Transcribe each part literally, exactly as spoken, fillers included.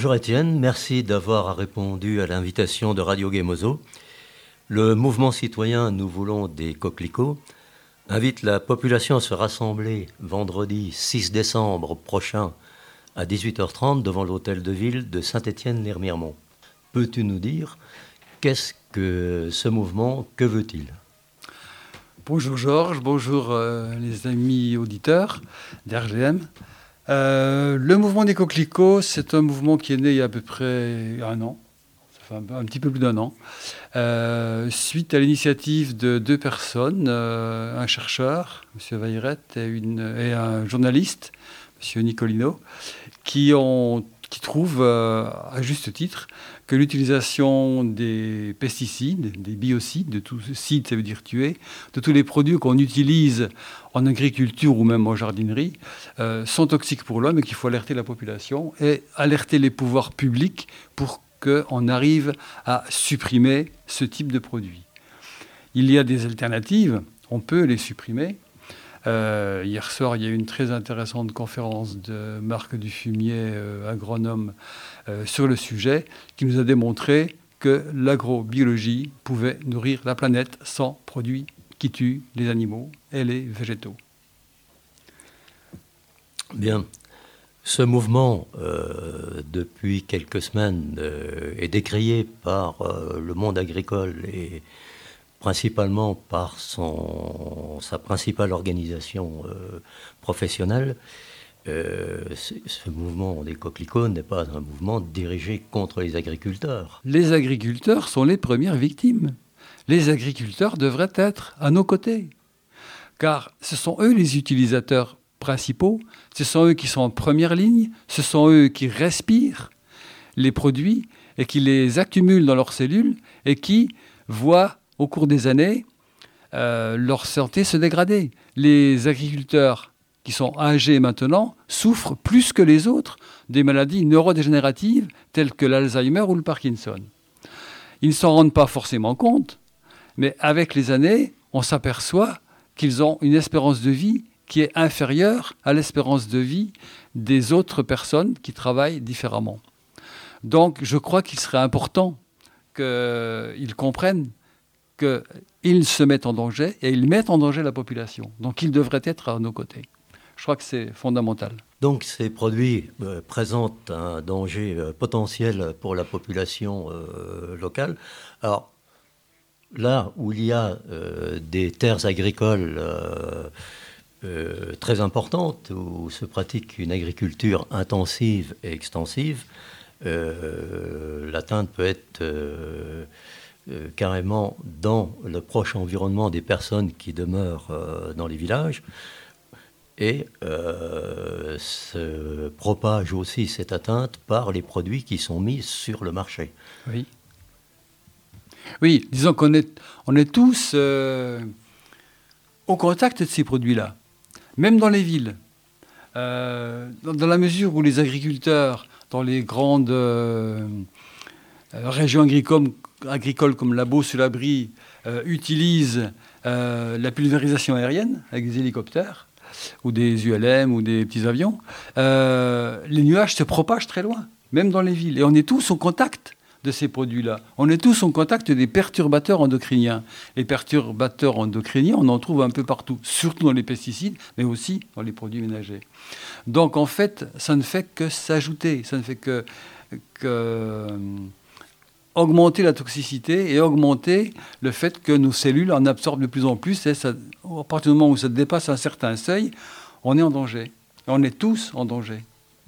Bonjour Étienne, merci d'avoir répondu à l'invitation de Radio Gemozo. Le mouvement citoyen Nous voulons des coquelicots invite la population à se rassembler vendredi six décembre prochain à dix-huit heures trente devant l'hôtel de ville de Saint-Étienne-lès-Remiremont. Peux-tu nous dire qu'est-ce que ce mouvement, que veut-il ? Bonjour Georges, bonjour euh, les amis auditeurs d'R G M. Euh, le mouvement des coquelicots, c'est un mouvement qui est né il y a à peu près un an, ça fait un, un petit peu plus d'un an, euh, suite à l'initiative de deux personnes, euh, un chercheur, M. Vailleret, et, une, et un journaliste, M. Nicolino, qui, ont, qui trouvent, euh, à juste titre, que l'utilisation des pesticides, des biocides, de tout cide, ça veut dire tuer, de tous les produits qu'on utilise en agriculture ou même en jardinerie, euh, sont toxiques pour l'homme et qu'il faut alerter la population et alerter les pouvoirs publics pour qu'on arrive à supprimer ce type de produits. Il y a des alternatives, on peut les supprimer. Euh, hier soir, il y a eu une très intéressante conférence de Marc Dufumier, euh, agronome, euh, sur le sujet, qui nous a démontré que l'agrobiologie pouvait nourrir la planète sans produits qui tuent les animaux et les végétaux. Bien. Ce mouvement, euh, depuis quelques semaines, euh, est décrié par euh, le monde agricole et principalement par son, sa principale organisation euh, professionnelle. Euh, ce mouvement des coquelicots n'est pas un mouvement dirigé contre les agriculteurs. Les agriculteurs sont les premières victimes. Les agriculteurs devraient être à nos côtés, car ce sont eux les utilisateurs principaux, ce sont eux qui sont en première ligne, ce sont eux qui respirent les produits et qui les accumulent dans leurs cellules et qui voient au cours des années euh, leur santé se dégrader. Les agriculteurs qui sont âgés maintenant souffrent plus que les autres des maladies neurodégénératives telles que l'Alzheimer ou le Parkinson. Ils ne s'en rendent pas forcément compte, mais avec les années, on s'aperçoit qu'ils ont une espérance de vie qui est inférieure à l'espérance de vie des autres personnes qui travaillent différemment. Donc, je crois qu'il serait important qu'ils comprennent qu'ils se mettent en danger et ils mettent en danger la population. Donc, ils devraient être à nos côtés. Je crois que c'est fondamental. Donc, ces produits euh, présentent un danger euh, potentiel pour la population euh, locale. Alors, là où il y a euh, des terres agricoles euh, euh, très importantes, où se pratique une agriculture intensive et extensive, euh, l'atteinte peut être euh, euh, carrément dans le proche environnement des personnes qui demeurent euh, dans les villages. Et euh, se propage aussi cette atteinte par les produits qui sont mis sur le marché. Oui. Oui, disons qu'on est, on est tous euh, au contact de ces produits-là, même dans les villes. Euh, dans, dans la mesure où les agriculteurs, dans les grandes euh, régions agricoles, agricoles comme la Beauce-sur-la-Brie, euh, utilisent euh, la pulvérisation aérienne avec des hélicoptères, ou des U L M, ou des petits avions, euh, les nuages se propagent très loin, même dans les villes. Et on est tous au contact de ces produits-là. On est tous en contact des perturbateurs endocriniens. Les perturbateurs endocriniens, on en trouve un peu partout, surtout dans les pesticides, mais aussi dans les produits ménagers. Donc, en fait, ça ne fait que s'ajouter, ça ne fait que, que euh, augmenter la toxicité et augmenter le fait que nos cellules en absorbent de plus en plus. Et ça, à partir du moment où ça dépasse un certain seuil, on est en danger. Et on est tous en danger.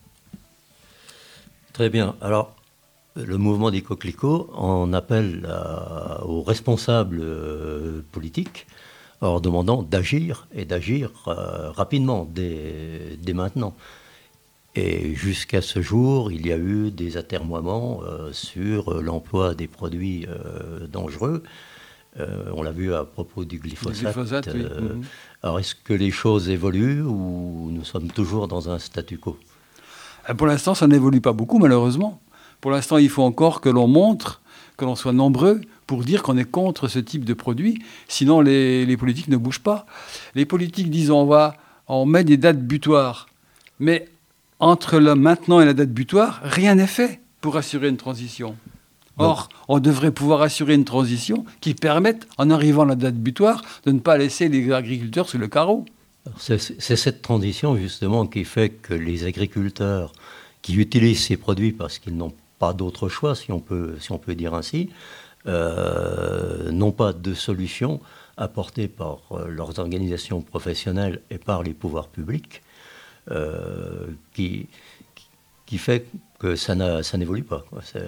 Très bien. Alors, le mouvement des coquelicots en appelle à, aux responsables euh, politiques en leur demandant d'agir et d'agir euh, rapidement, dès, dès maintenant. Et jusqu'à ce jour, il y a eu des atermoiements euh, sur l'emploi des produits euh, dangereux. Euh, on l'a vu à propos du glyphosate. Le glyphosate, oui. Euh, mmh. Alors, est-ce que les choses évoluent ou nous sommes toujours dans un statu quo ? Pour l'instant, ça n'évolue pas beaucoup, malheureusement. Pour l'instant, il faut encore que l'on montre, que l'on soit nombreux pour dire qu'on est contre ce type de produit. Sinon, les, les politiques ne bougent pas. Les politiques disent on va, on met des dates butoirs. Mais entre le maintenant et la date butoir, rien n'est fait. pour assurer une transition. Or, on devrait pouvoir assurer une transition qui permette, en arrivant à la date butoir, de ne pas laisser les agriculteurs sur le carreau. C'est, c'est cette transition, justement, qui fait que les agriculteurs qui utilisent ces produits parce qu'ils n'ont pas d'autre choix, si on peut, si on peut dire ainsi, euh, n'ont pas de solution apportée par euh, leurs organisations professionnelles et par les pouvoirs publics, euh, qui, qui fait que ça, n'a, ça n'évolue pas. C'est...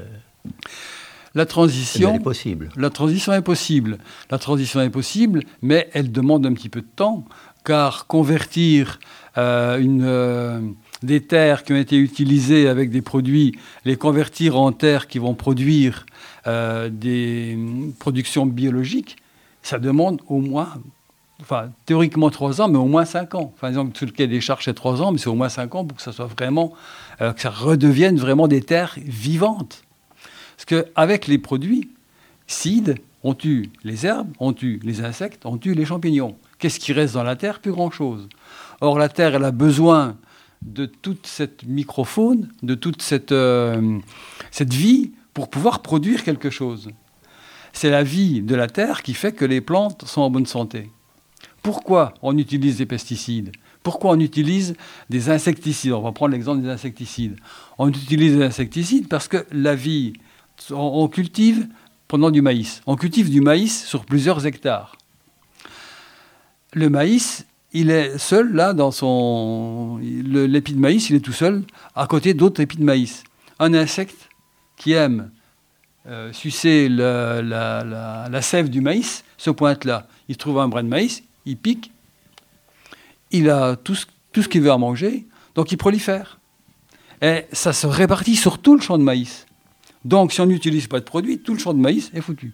La transition, est possible. La transition est possible. La transition est possible, mais elle demande un petit peu de temps, car convertir euh, une, euh, des terres qui ont été utilisées avec des produits, les convertir en terres qui vont produire euh, des productions biologiques, ça demande au moins, enfin théoriquement trois ans, mais au moins cinq ans. Par exemple, sur le quai des Charges, c'est trois ans, mais c'est au moins cinq ans pour que ça soit vraiment, euh, que ça redevienne vraiment des terres vivantes. Parce qu'avec les produits, seed, on tue les herbes, on tue les insectes, on tue les champignons. Qu'est-ce qui reste dans la terre? Plus grand-chose. Or, la terre, elle a besoin de toute cette microfaune, de toute cette, euh, cette vie pour pouvoir produire quelque chose. C'est la vie de la terre qui fait que les plantes sont en bonne santé. Pourquoi on utilise des pesticides? Pourquoi on utilise des insecticides? On va prendre l'exemple des insecticides. On utilise des insecticides parce que la vie... On cultive, prenons du maïs, on cultive du maïs sur plusieurs hectares. Le maïs, il est seul, là, dans son... Le, l'épi de maïs, il est tout seul, à côté d'autres épis de maïs. Un insecte qui aime euh, sucer la, la, la, la sève du maïs se pointe là. Il trouve un brin de maïs, il pique, il a tout ce, tout ce qu'il veut à manger, donc il prolifère. Et ça se répartit sur tout le champ de maïs. Donc, si on n'utilise pas de produit, tout le champ de maïs est foutu.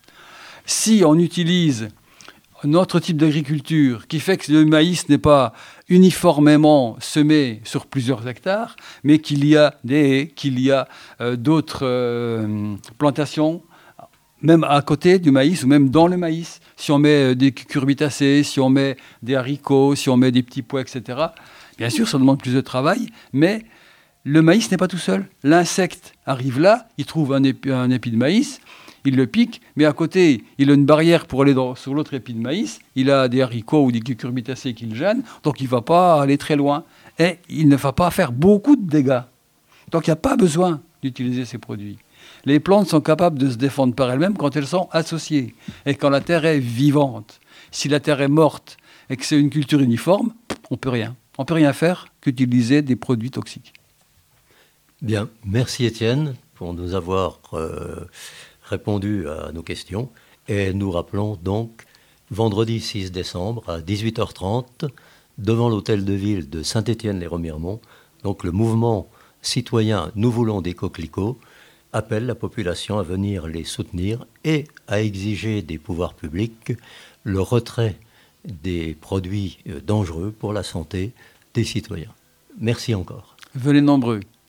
Si on utilise un autre type d'agriculture qui fait que le maïs n'est pas uniformément semé sur plusieurs hectares, mais qu'il y a des haies, qu'il y a euh, d'autres euh, plantations, même à côté du maïs ou même dans le maïs, si on met des cucurbitacées, si on met des haricots, si on met des petits pois, et cetera, bien sûr, ça demande plus de travail, mais... Le maïs n'est pas tout seul. L'insecte arrive là, il trouve un épi, un épi de maïs, il le pique, mais à côté, il a une barrière pour aller dans, sur l'autre épi de maïs, il a des haricots ou des cucurbitacées qui le gênent, donc il ne va pas aller très loin. Et il ne va pas faire beaucoup de dégâts. Donc il n'y a pas besoin d'utiliser ces produits. Les plantes sont capables de se défendre par elles-mêmes quand elles sont associées et quand la terre est vivante. Si la terre est morte et que c'est une culture uniforme, on ne peut rien. On ne peut rien faire qu'utiliser des produits toxiques. Bien, merci Étienne pour nous avoir euh, répondu à nos questions. Et nous rappelons donc vendredi six décembre à dix-huit heures trente, devant l'hôtel de ville de Saint-Étienne-les-Remiremont, donc le mouvement citoyen Nous voulons des coquelicots appelle la population à venir les soutenir et à exiger des pouvoirs publics le retrait des produits dangereux pour la santé des citoyens. Merci encore. Venez nombreux.